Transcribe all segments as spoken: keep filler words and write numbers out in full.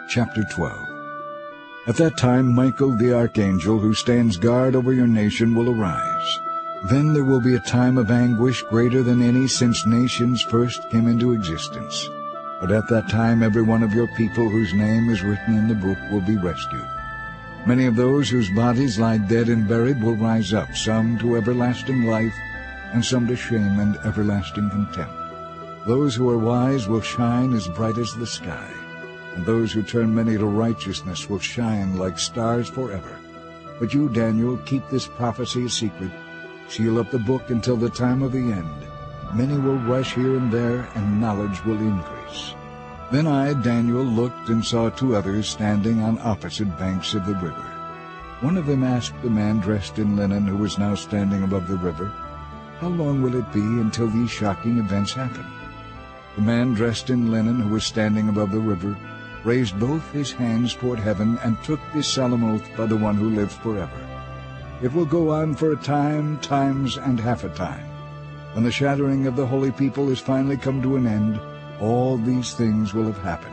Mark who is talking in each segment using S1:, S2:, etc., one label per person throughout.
S1: Chapter twelve. At that time Michael the archangel, who stands guard over your nation, will arise. Then there will be a time of anguish greater than any since nations first came into existence. But at that time every one of your people whose name is written in the book will be rescued. Many of those whose bodies lie dead and buried will rise up, some to everlasting life, and some to shame and everlasting contempt. Those who are wise will shine as bright as the sky, and those who turn many to righteousness will shine like stars forever. But you, Daniel, keep this prophecy a secret. Seal up the book until the time of the end. Many will rush here and there, and knowledge will increase. Then I, Daniel, looked and saw two others standing on opposite banks of the river. One of them asked the man dressed in linen who was now standing above the river, "How long will it be until these shocking events happen?" The man dressed in linen who was standing above the river raised both his hands toward heaven and took this solemn oath by the one who lives forever. "It will go on for a time, times, and half a time. When the shattering of the holy people has finally come to an end, all these things will have happened."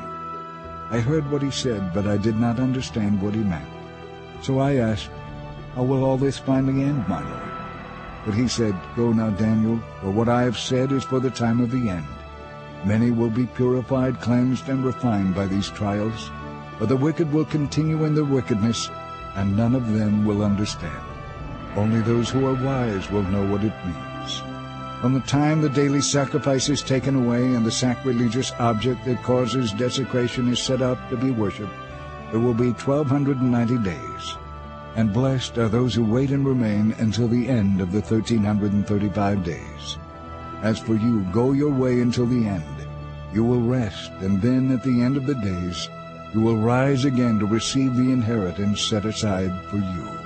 S1: I heard what he said, but I did not understand what he meant. So I asked, "How will all this finally end, my Lord?" But he said, "Go now, Daniel, for what I have said is for the time of the end. Many will be purified, cleansed, and refined by these trials, but the wicked will continue in their wickedness, and none of them will understand. Only those who are wise will know what it means. From the time the daily sacrifice is taken away and the sacrilegious object that causes desecration is set up to be worshipped, there will be twelve hundred and ninety days. And blessed are those who wait and remain until the end of the thirteen hundred and thirty-five days. As for you, go your way until the end. You will rest, and then at the end of the days you will rise again to receive the inheritance set aside for you."